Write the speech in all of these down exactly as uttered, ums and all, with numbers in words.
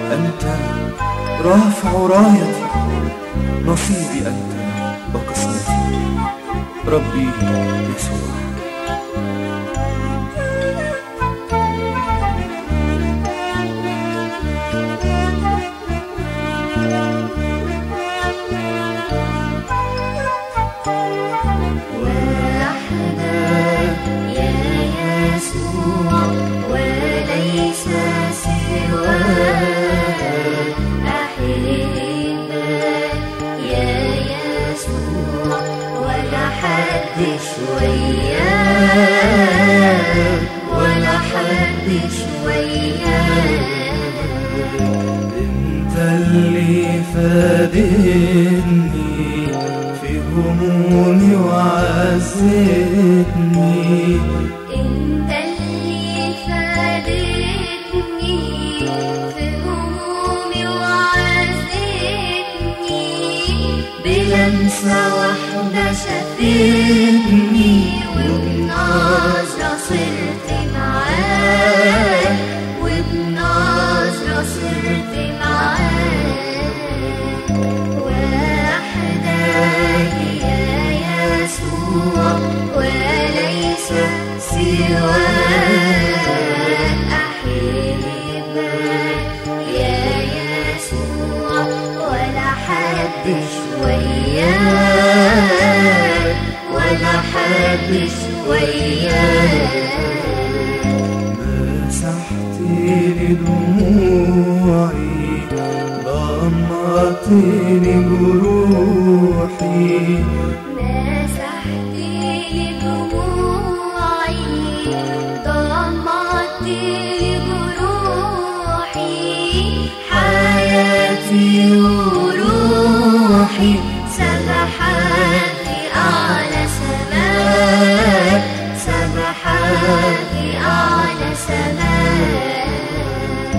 أنت رافع رايتي، نصيبي أنت وقسمتي، ربي يسوع. وياك ولا حد وياك، انت اللي فادتني في همومي وعزتني، انت اللي فادتني في همومي وعزتني، بلمسة واحدة شفتني وبنظرة صرت معاك، وبنظرة صرت معاك، وحدك يا يسوع وليس سواك، أحبك يا يسوع ولا حدش وياك، ولا حدش وياك. مسحتني دموعي، ضمتني جروحي، مسحتني دموعي، ضمتني جروحي، حياتي وروحي سبحت في أعلى سماك، سبحت في أعلى سماك،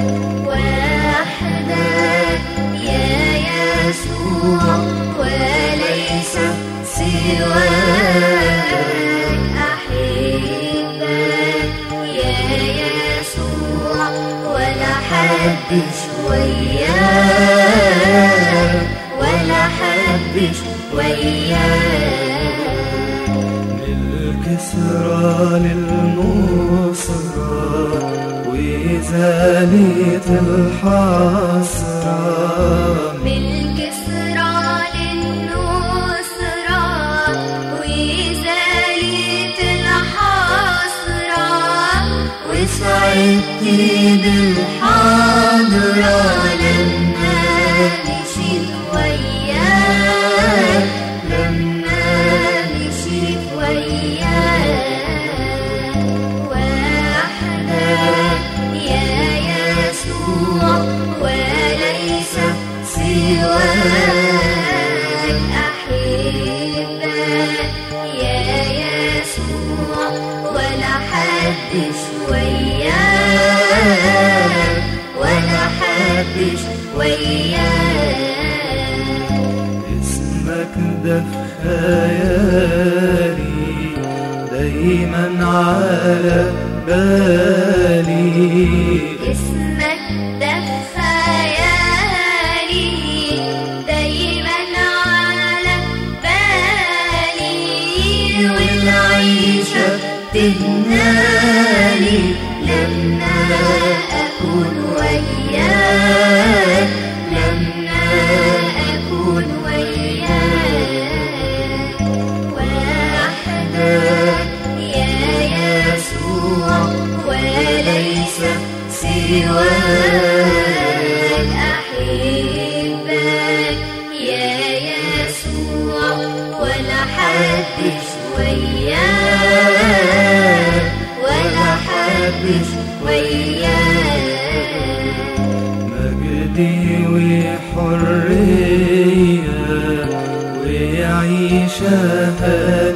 وحدك يا يسوع وليس سواك، أحبك يا يسوع ولا حدش وياك، ولا حدش وياك. للكسرى للنصرة وإزالة الحسرة، من الكسرى للنصرة وإزالة الحسرة، وسعدتي بالحضرة لما مشيت وياك، لما مشيت وياك، وحدك يا يسوع وليس سواك، أحبك يا يسوع ولا حدش وياك، ولا حدش وياك. اسمك ده في خيالي دايما على بالي، اسمك ده في خيالي دايما على بالي، والعيشة تهنالي لما أكون وياك، لما أكون وياك، وحدك يا يسوع وليس سواك، أحبك يا يسوع ولا حدش وياك، ولا حدش وياك. مجدي وحرية وعيشة